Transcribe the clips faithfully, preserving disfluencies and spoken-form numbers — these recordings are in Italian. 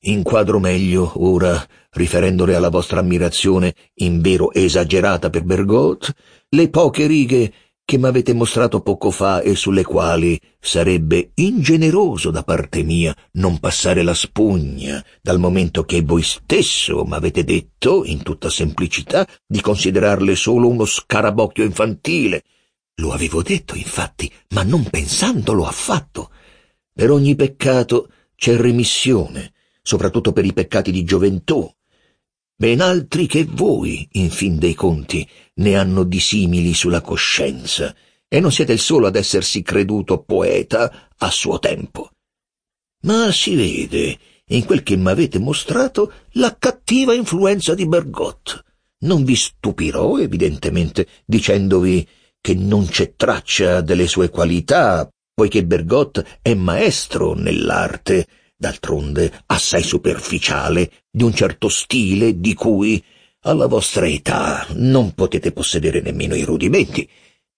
Inquadro meglio, ora, riferendole alla vostra ammirazione, invero esagerata per Bergotte, le poche righe che m'avete mostrato poco fa e sulle quali sarebbe ingeneroso da parte mia non passare la spugna, dal momento che voi stesso m'avete detto, in tutta semplicità, di considerarle solo uno scarabocchio infantile. Lo avevo detto, infatti, ma non pensandolo affatto. Per ogni peccato c'è remissione, soprattutto per i peccati di gioventù. Ben altri che voi, in fin dei conti, ne hanno di simili sulla coscienza, e non siete il solo ad essersi creduto poeta a suo tempo. Ma si vede, in quel che m'avete mostrato, la cattiva influenza di Bergotte. Non vi stupirò, evidentemente, dicendovi che non c'è traccia delle sue qualità, poiché Bergotte è maestro nell'arte, d'altronde assai superficiale, di un certo stile di cui, alla vostra età, non potete possedere nemmeno i rudimenti.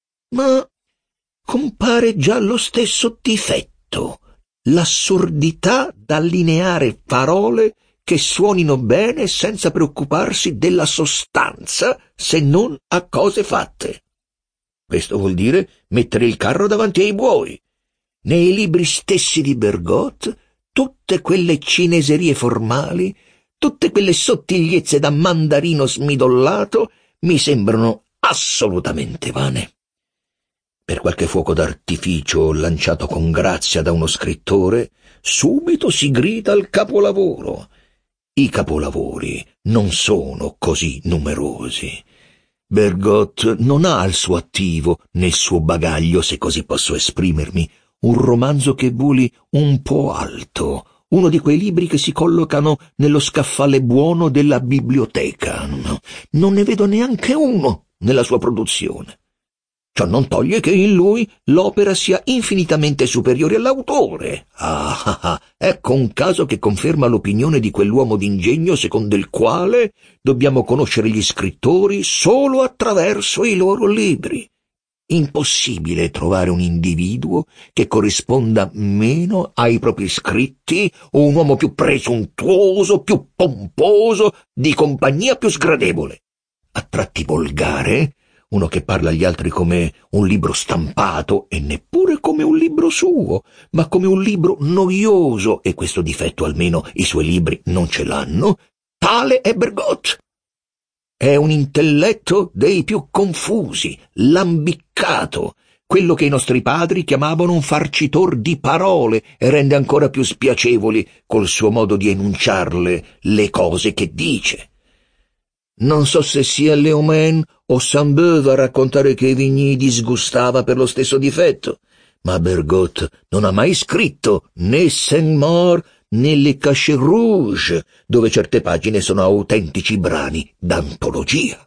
Ma compare già lo stesso difetto, l'assurdità d'allineare parole che suonino bene senza preoccuparsi della sostanza, se non a cose fatte. Questo vuol dire mettere il carro davanti ai buoi. Nei libri stessi di Bergotte, tutte quelle cineserie formali, tutte quelle sottigliezze da mandarino smidollato mi sembrano assolutamente vane. Per qualche fuoco d'artificio lanciato con grazia da uno scrittore, subito si grida al capolavoro. I capolavori non sono così numerosi. Bergotte non ha al suo attivo, nel suo bagaglio, se così posso esprimermi, un romanzo che voli un po' alto, uno di quei libri che si collocano nello scaffale buono della biblioteca. No, non ne vedo neanche uno nella sua produzione. Ciò non toglie che in lui l'opera sia infinitamente superiore all'autore. Ah, ah, ah, ecco un caso che conferma l'opinione di quell'uomo d'ingegno secondo il quale dobbiamo conoscere gli scrittori solo attraverso i loro libri. Impossibile trovare un individuo che corrisponda meno ai propri scritti, o un uomo più presuntuoso, più pomposo, di compagnia più sgradevole. A tratti volgare, uno che parla agli altri come un libro stampato, e neppure come un libro suo, ma come un libro noioso, e questo difetto almeno i suoi libri non ce l'hanno, tale è Bergotte. È un intelletto dei più confusi, lambiccato, quello che i nostri padri chiamavano un farcitor di parole, e rende ancora più spiacevoli col suo modo di enunciarle le cose che dice. Non so se sia Leomen o Sainte-Beuve a raccontare che Vigny disgustava per lo stesso difetto, ma Bergotte non ha mai scritto né Saint-Maur né Le Cachet Rouge, dove certe pagine sono autentici brani d'antologia.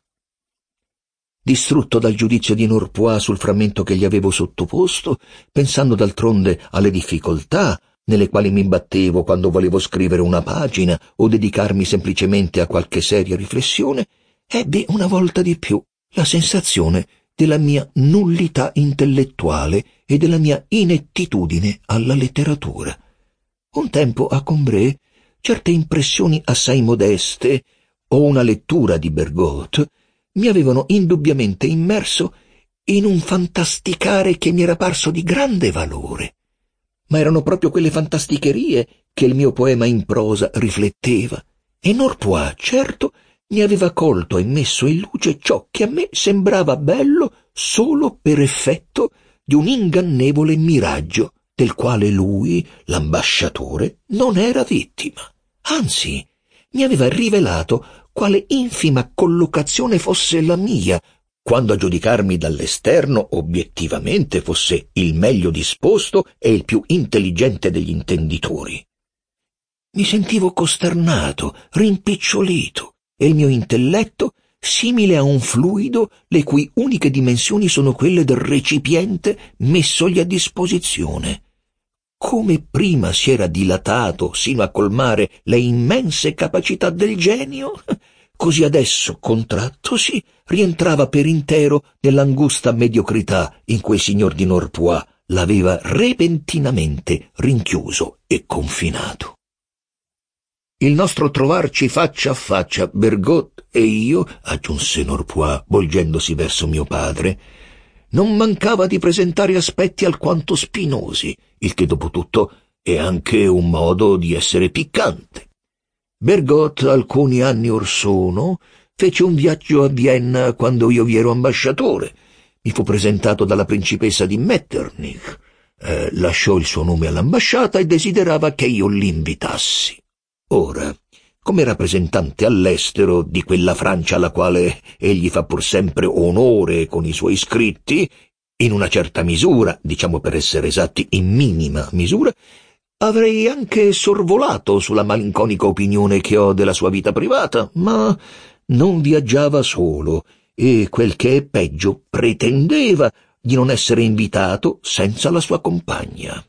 Distrutto dal giudizio di Norpois sul frammento che gli avevo sottoposto, pensando d'altronde alle difficoltà nelle quali mi imbattevo quando volevo scrivere una pagina o dedicarmi semplicemente a qualche seria riflessione, ebbi una volta di più la sensazione della mia nullità intellettuale e della mia inettitudine alla letteratura. Un tempo a Combray certe impressioni assai modeste o una lettura di Bergotte mi avevano indubbiamente immerso in un fantasticare che mi era parso di grande valore. Ma erano proprio quelle fantasticherie che il mio poema in prosa rifletteva, e Norpois, certo, ne aveva colto e messo in luce ciò che a me sembrava bello solo per effetto di un ingannevole miraggio del quale lui, l'ambasciatore, non era vittima. Anzi, mi aveva rivelato quale infima collocazione fosse la mia, quando a giudicarmi dall'esterno obiettivamente fosse il meglio disposto e il più intelligente degli intenditori. Mi sentivo costernato, rimpicciolito, e il mio intelletto simile a un fluido le cui uniche dimensioni sono quelle del recipiente messogli a disposizione. Come prima si era dilatato sino a colmare le immense capacità del genio, così adesso, contrattosi, rientrava per intero nell'angusta mediocrità in cui il signor di Norpois l'aveva repentinamente rinchiuso e confinato. Il nostro trovarci faccia a faccia, Bergotte e io, aggiunse Norpois, volgendosi verso mio padre, non mancava di presentare aspetti alquanto spinosi, il che dopo tutto è anche un modo di essere piccante. Bergotte, alcuni anni or sono, fece un viaggio a Vienna quando io vi ero ambasciatore. Mi fu presentato dalla principessa di Metternich. Eh, lasciò il suo nome all'ambasciata e desiderava che io l'invitassi. Ora, come rappresentante all'estero di quella Francia alla quale egli fa pur sempre onore con i suoi scritti, in una certa misura, diciamo per essere esatti in minima misura, avrei anche sorvolato sulla malinconica opinione che ho della sua vita privata, ma non viaggiava solo e, quel che è peggio, pretendeva di non essere invitato senza la sua compagna.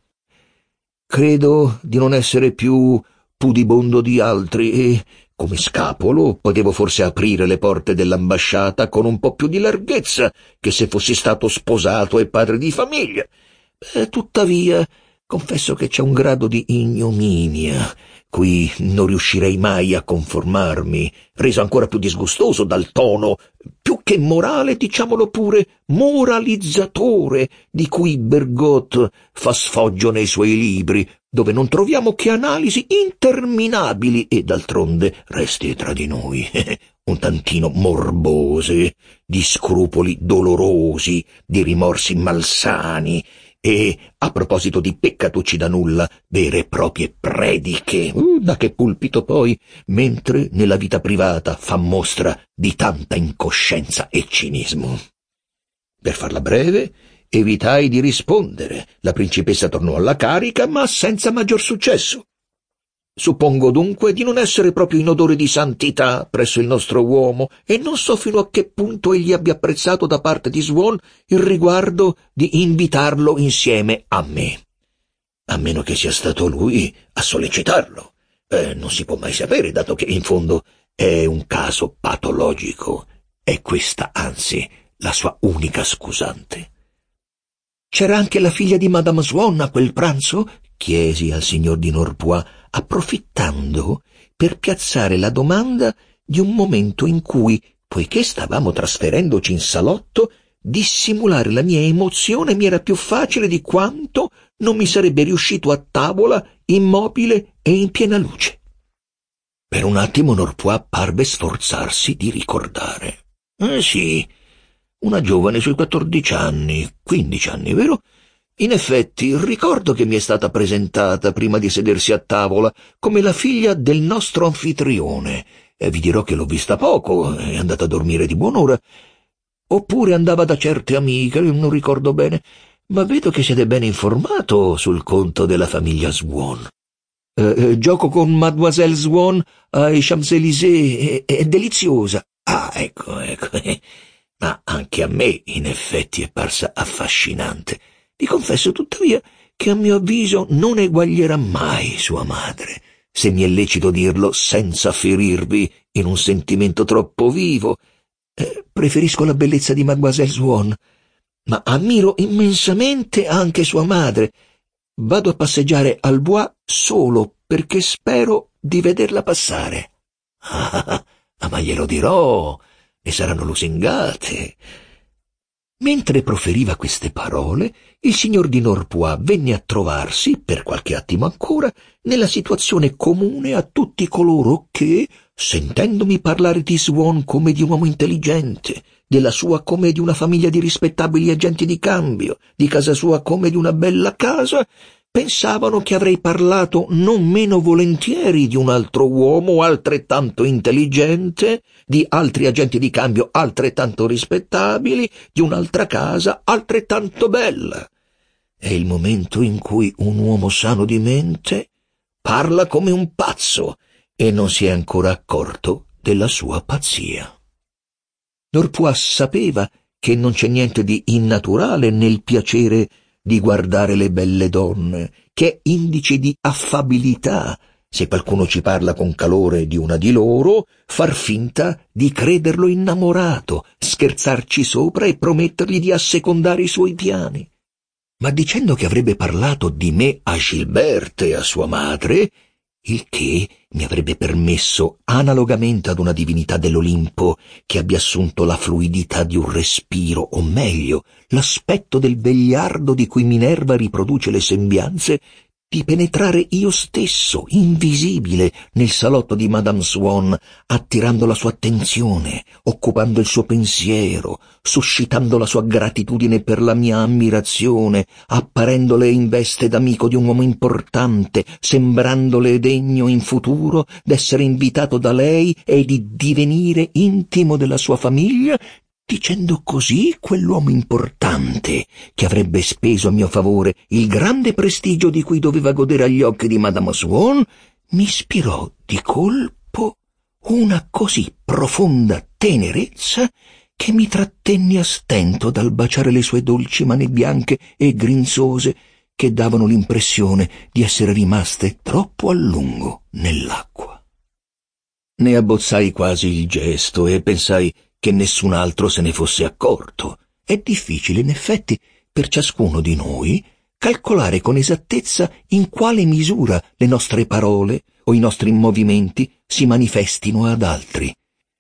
Credo di non essere più pudibondo di altri e, come scapolo, potevo forse aprire le porte dell'ambasciata con un po' più di larghezza che se fossi stato sposato e padre di famiglia. Eh, tuttavia, confesso che c'è un grado di ignominia cui non riuscirei mai a conformarmi, reso ancora più disgustoso dal tono, più che morale, diciamolo pure, moralizzatore, di cui Bergotte fa sfoggio nei suoi libri, dove non troviamo che analisi interminabili e, d'altronde, resti tra di noi, un tantino morbose, di scrupoli dolorosi, di rimorsi malsani, e, a proposito di peccatucci da nulla, vere e proprie prediche, uh, da che pulpito poi, mentre nella vita privata fa mostra di tanta incoscienza e cinismo. Per farla breve, evitai di rispondere. La principessa tornò alla carica, ma senza maggior successo. Suppongo dunque di non essere proprio in odore di santità presso il nostro uomo e non so fino a che punto egli abbia apprezzato da parte di Swann il riguardo di invitarlo insieme a me. A meno che sia stato lui a sollecitarlo. Eh, non si può mai sapere, dato che in fondo è un caso patologico. È questa, anzi, la sua unica scusante. «C'era anche la figlia di Madame Swann a quel pranzo?» chiesi al signor di Norpois, approfittando per piazzare la domanda di un momento in cui, poiché stavamo trasferendoci in salotto, dissimulare la mia emozione mi era più facile di quanto non mi sarebbe riuscito a tavola, immobile e in piena luce. Per un attimo Norpois parve sforzarsi di ricordare. «Eh sì, una giovane sui quattordici anni, quindici anni, vero? In effetti, ricordo che mi è stata presentata, prima di sedersi a tavola, come la figlia del nostro anfitrione. E vi dirò che l'ho vista poco, è andata a dormire di buon'ora. Oppure andava da certe amiche, non ricordo bene, ma vedo che siete ben informato sul conto della famiglia Swann. Eh, eh, gioco con Mademoiselle Swann ai Champs-Élysées, è, è deliziosa. Ah, ecco, ecco. Ma anche a me, in effetti, è parsa affascinante. Vi confesso tuttavia che a mio avviso non eguaglierà mai sua madre, se mi è lecito dirlo senza ferirvi in un sentimento troppo vivo. Eh, preferisco la bellezza di Mademoiselle Swann, ma ammiro immensamente anche sua madre. Vado a passeggiare al Bois solo perché spero di vederla passare. Ah, ma glielo dirò, ne saranno lusingate». Mentre proferiva queste parole, il signor di Norpois venne a trovarsi, per qualche attimo ancora, nella situazione comune a tutti coloro che, sentendomi parlare di Swann come di un uomo intelligente, della sua come di una famiglia di rispettabili agenti di cambio, di casa sua come di una bella casa, pensavano che avrei parlato non meno volentieri di un altro uomo altrettanto intelligente, di altri agenti di cambio altrettanto rispettabili, di un'altra casa altrettanto bella. È il momento in cui un uomo sano di mente parla come un pazzo e non si è ancora accorto della sua pazzia. Norpois sapeva che non c'è niente di innaturale nel piacere di guardare le belle donne, che è indice di affabilità. Se qualcuno ci parla con calore di una di loro, far finta di crederlo innamorato, scherzarci sopra e promettergli di assecondare i suoi piani. Ma dicendo che avrebbe parlato di me a Gilberte e a sua madre, il che mi avrebbe permesso, analogamente ad una divinità dell'Olimpo che abbia assunto la fluidità di un respiro, o meglio, l'aspetto del vegliardo di cui Minerva riproduce le sembianze, di penetrare io stesso, invisibile, nel salotto di Madame Swan, attirando la sua attenzione, occupando il suo pensiero, suscitando la sua gratitudine per la mia ammirazione, apparendole in veste d'amico di un uomo importante, sembrandole degno in futuro d'essere invitato da lei e di divenire intimo della sua famiglia, dicendo così quell'uomo importante, che avrebbe speso a mio favore il grande prestigio di cui doveva godere agli occhi di Madame Swan, mi ispirò di colpo una così profonda tenerezza che mi trattenni a stento dal baciare le sue dolci mani bianche e grinzose che davano l'impressione di essere rimaste troppo a lungo nell'acqua. Ne abbozzai quasi il gesto e pensai che nessun altro se ne fosse accorto. È difficile, in effetti, per ciascuno di noi calcolare con esattezza in quale misura le nostre parole o i nostri movimenti si manifestino ad altri.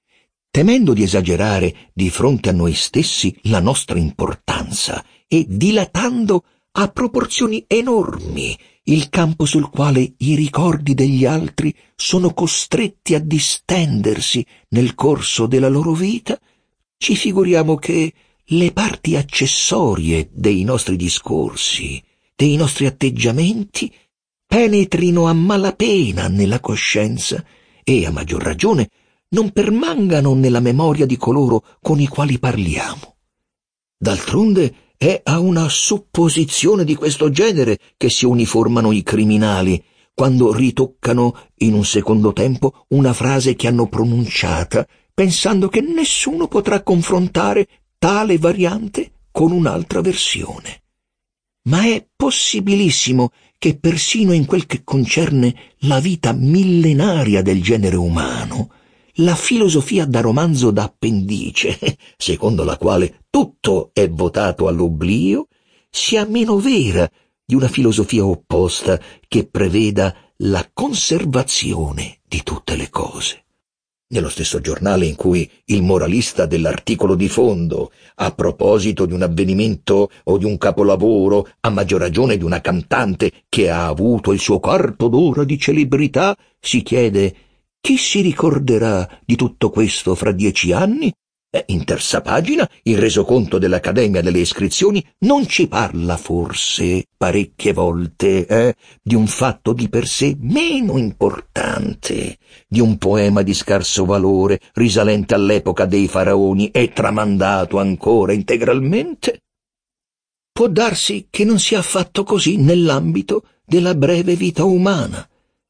Temendo di esagerare di fronte a noi stessi la nostra importanza e dilatando a proporzioni enormi il campo sul quale i ricordi degli altri sono costretti a distendersi nel corso della loro vita, ci figuriamo che le parti accessorie dei nostri discorsi, dei nostri atteggiamenti, penetrino a malapena nella coscienza e, a maggior ragione, non permangano nella memoria di coloro con i quali parliamo. D'altronde, è a una supposizione di questo genere che si uniformano i criminali, quando ritoccano in un secondo tempo una frase che hanno pronunciata, pensando che nessuno potrà confrontare tale variante con un'altra versione. Ma è possibilissimo che persino in quel che concerne la vita millenaria del genere umano, la filosofia da romanzo d'appendice, secondo la quale tutto è votato all'oblio, sia meno vera di una filosofia opposta che preveda la conservazione di tutte le cose. Nello stesso giornale in cui il moralista dell'articolo di fondo, a proposito di un avvenimento o di un capolavoro, a maggior ragione di una cantante che ha avuto il suo quarto d'ora di celebrità, si chiede: chi si ricorderà di tutto questo fra dieci anni? Eh, in terza pagina, il resoconto dell'Accademia delle Iscrizioni non ci parla forse parecchie volte eh, di un fatto di per sé meno importante, di un poema di scarso valore risalente all'epoca dei faraoni e tramandato ancora integralmente? Può darsi che non sia affatto così nell'ambito della breve vita umana.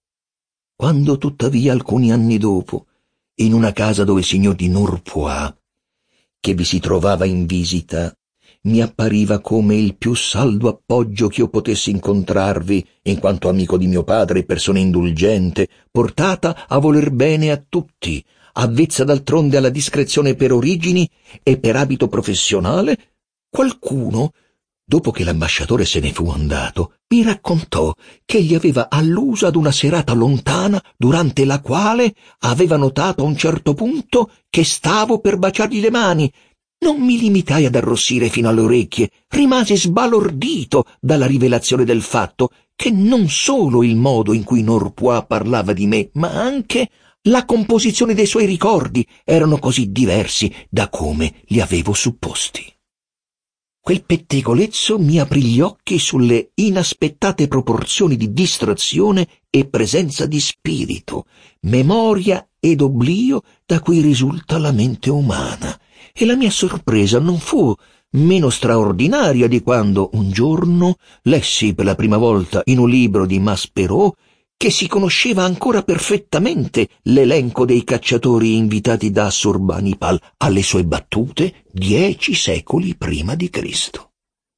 Quando tuttavia alcuni anni dopo, in una casa dove il signor di Norpois, che vi si trovava in visita, mi appariva come il più saldo appoggio che io potessi incontrarvi, in quanto amico di mio padre e persona indulgente, portata a voler bene a tutti, avvezza d'altronde alla discrezione per origini e per abito professionale, qualcuno, dopo che l'ambasciatore se ne fu andato, mi raccontò che egli aveva alluso ad una serata lontana durante la quale aveva notato a un certo punto che stavo per baciargli le mani. Non mi limitai ad arrossire fino alle orecchie, rimasi sbalordito dalla rivelazione del fatto che non solo il modo in cui Norpois parlava di me, ma anche la composizione dei suoi ricordi erano così diversi da come li avevo supposti. Quel pettegolezzo mi aprì gli occhi sulle inaspettate proporzioni di distrazione e presenza di spirito, memoria ed oblio da cui risulta la mente umana, e la mia sorpresa non fu meno straordinaria di quando un giorno lessi per la prima volta in un libro di Maspero che si conosceva ancora perfettamente l'elenco dei cacciatori invitati da Assurbanipal alle sue battute dieci secoli prima di Cristo.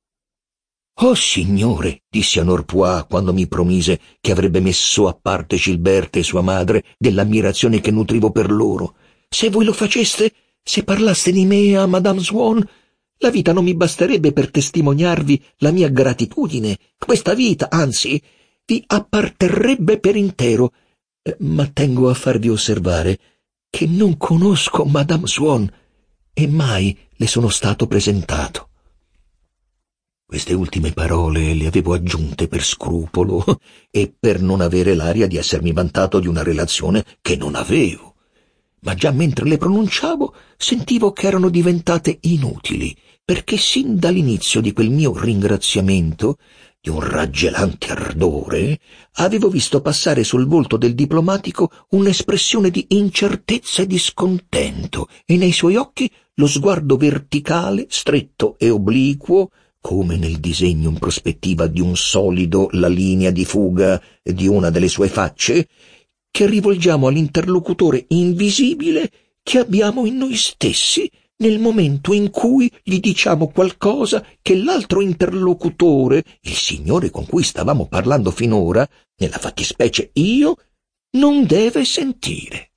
«Oh, signore», dissi a Norpois quando mi promise che avrebbe messo a parte Gilberte e sua madre dell'ammirazione che nutrivo per loro, «se voi lo faceste, se parlaste di me a Madame Swan, la vita non mi basterebbe per testimoniarvi la mia gratitudine. Questa vita, anzi, vi apparterrebbe per intero, Ma tengo a farvi osservare che non conosco Madame Swan e mai le sono stato presentato. Queste ultime parole le avevo aggiunte per scrupolo e per non avere l'aria di essermi vantato di una relazione che non avevo. Ma già mentre le pronunciavo sentivo che erano diventate inutili, perché sin dall'inizio di quel mio ringraziamento, di un raggelante ardore, avevo visto passare sul volto del diplomatico un'espressione di incertezza e di scontento, e nei suoi occhi lo sguardo verticale, stretto e obliquo, come nel disegno in prospettiva di un solido la linea di fuga di una delle sue facce, che rivolgiamo all'interlocutore invisibile che abbiamo in noi stessi nel momento in cui gli diciamo qualcosa che l'altro interlocutore, il signore con cui stavamo parlando finora, nella fattispecie io, non deve sentire.